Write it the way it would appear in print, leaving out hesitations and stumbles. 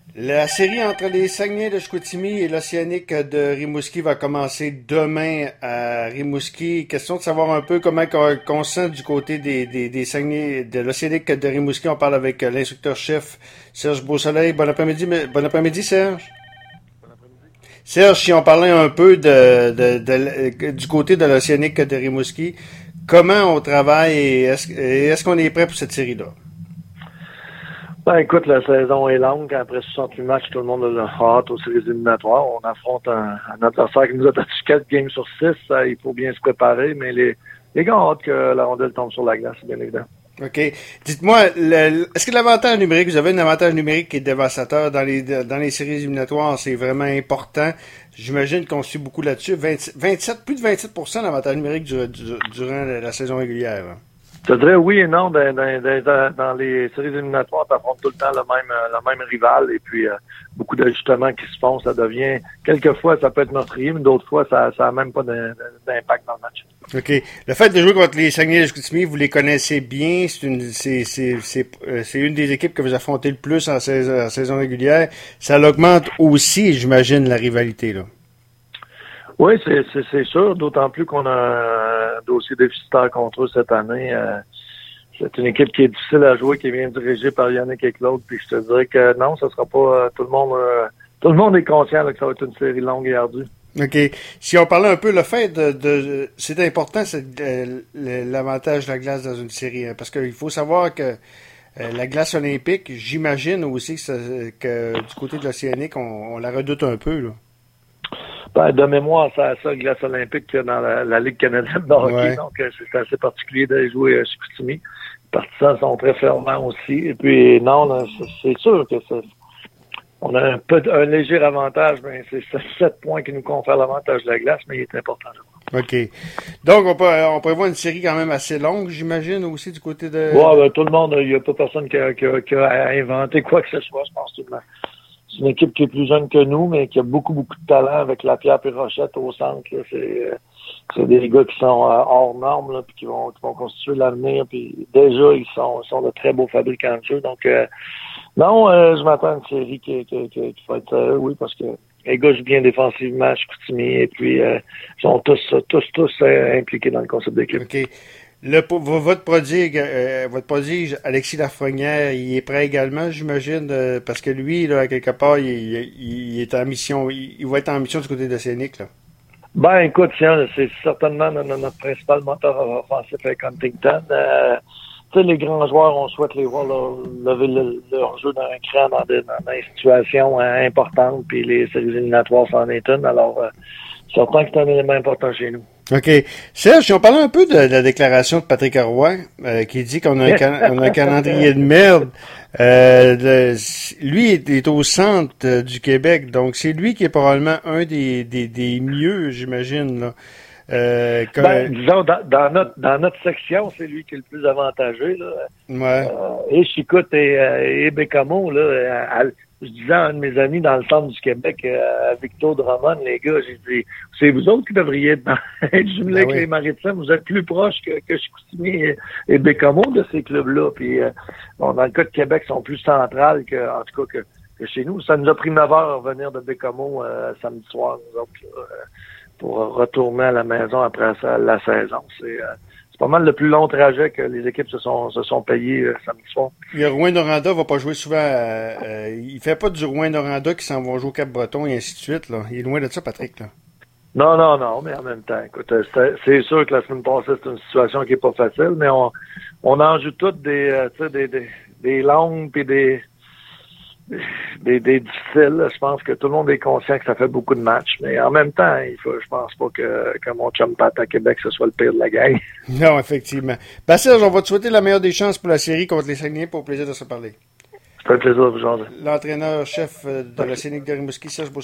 La série entre les Saguenay de Chicoutimi et l'Océanique de Rimouski va commencer demain à Rimouski. Question de savoir un peu comment qu'on sent du côté des Saguenay de l'Océanique de Rimouski. On parle avec l'instructeur-chef Serge Beausoleil. Bon après-midi, Serge. Serge, si on parlait un peu du côté de l'Océanique de Rimouski, comment on travaille et est-ce qu'on est prêt pour cette série-là? Ben écoute, la saison est longue. Après 68 matchs, tout le monde a hâte aux séries éliminatoires. On affronte un adversaire qui nous a battu 4 games sur 6. Il faut bien se préparer, mais les gars ont hâte que la rondelle tombe sur la glace, bien évidemment. OK. Dites-moi, est-ce que l'avantage numérique, vous avez un avantage numérique qui est dévastateur dans les séries éliminatoires, c'est vraiment important. J'imagine qu'on suit beaucoup là-dessus. Plus de 27% d'avantage numérique durant la saison régulière. Je dirais oui et non. Dans les séries éliminatoires, tu affrontes tout le temps le même rival et puis beaucoup d'ajustements qui se font. Ça devient, quelquefois, ça peut être meurtrier, mais d'autres fois, ça n'a même pas d'impact dans le match. OK. Le fait de jouer contre les Saguenay de Chicoutimi, vous les connaissez bien. C'est une des équipes que vous affrontez le plus en saison régulière. Ça l'augmente aussi, j'imagine, la rivalité, là. Oui, c'est sûr, d'autant plus qu'on a un dossier déficitaire contre eux cette année. C'est une équipe qui est difficile à jouer, qui est bien dirigée par Yannick et Claude, puis je te dirais que non, ça sera pas tout le monde est conscient là, que ça va être une série longue et ardue. OK. Si on parlait un peu le fait c'est important l'avantage de la glace dans une série, hein, parce qu'il faut savoir que la glace olympique, j'imagine aussi que du côté de l'Océanique, on la redoute un peu, là. Ben, de mémoire, c'est ça, glace olympique qu'il y a dans la Ligue canadienne de hockey. Ouais. Donc, c'est assez particulier d'aller jouer à Chicoutimi. Les partisans sont très fervents aussi. Et puis, non, là, c'est sûr que on a un léger avantage, mais c'est 7 points qui nous confèrent l'avantage de la glace, mais il est important. OK. Donc, on prévoit une série quand même assez longue, j'imagine, aussi, du côté de... Ouais, ben, tout le monde, il n'y a pas personne qui a inventé quoi que ce soit, je pense, tout le monde. C'est une équipe qui est plus jeune que nous, mais qui a beaucoup, beaucoup de talent avec Lapierre et Rochette au centre. Là. C'est des gars qui sont hors normes, là, puis qui vont constituer l'avenir. Puis déjà, ils sont de très beaux fabricants de jeux. Donc, non, je m'attends à une série qui va être, oui, parce que les gars jouent bien défensivement à Chicoutimi, et puis ils sont tous impliqués dans le concept d'équipe. OK. Votre prodige, Alexis Lafrenière, il est prêt également, j'imagine, parce que lui, là, quelque part, il est en mission, il va être en mission du côté de l'Océanique, là. Ben, écoute, c'est certainement notre principal moteur offensif avec Huntington. Tu sais, les grands joueurs, on souhaite les voir lever leur jeu dans un cran dans des situations importantes, puis les séries éliminatoires s'en est une. Alors, certain que c'est un élément important chez nous. OK. Serge, on parlait un peu de la déclaration de Patrick Roy, qui dit qu'on a un calendrier de merde. Lui est au centre du Québec, donc c'est lui qui est probablement un des mieux, j'imagine, là. Disons, dans notre section, c'est lui qui est le plus avantagé, là. Ouais. Et Chicoute et Bécamo, là, je disais à un de mes amis dans le centre du Québec, à Victor Drummond, les gars, j'ai dit, c'est vous autres qui devriez être jumelés avec les Maritimes, vous êtes plus proches que Chicoutimi et Bécamo de ces clubs-là. Puis, dans le cas de Québec, ils sont plus centrales en tout cas, que chez nous. Ça nous a pris 9 heures à revenir de Bécamo samedi soir, nous autres, là, pour retourner à la maison après la saison. C'est pas mal le plus long trajet que les équipes se sont payées samedi soir. Le Rouyn-Noranda va pas jouer souvent. Il fait pas du Rouyn-Noranda qui s'en va jouer au Cap-Breton et ainsi de suite, là. Il est loin de ça, Patrick, là. Non, mais en même temps, écoute, c'est sûr que la semaine passée, c'est une situation qui est pas facile, mais on en joue toutes des longues puis des difficiles. Je pense que tout le monde est conscient que ça fait beaucoup de matchs, mais en même temps, je pense pas que mon chum Pat à Québec, ce soit le pire de la gang. Non, effectivement. Serge, on va te souhaiter la meilleure des chances pour la série contre les Saguenay, pour le plaisir de se parler. Ça fait plaisir de vous jaser. L'entraîneur-chef de l'Océanique de Rimouski, Serge Beausoleil.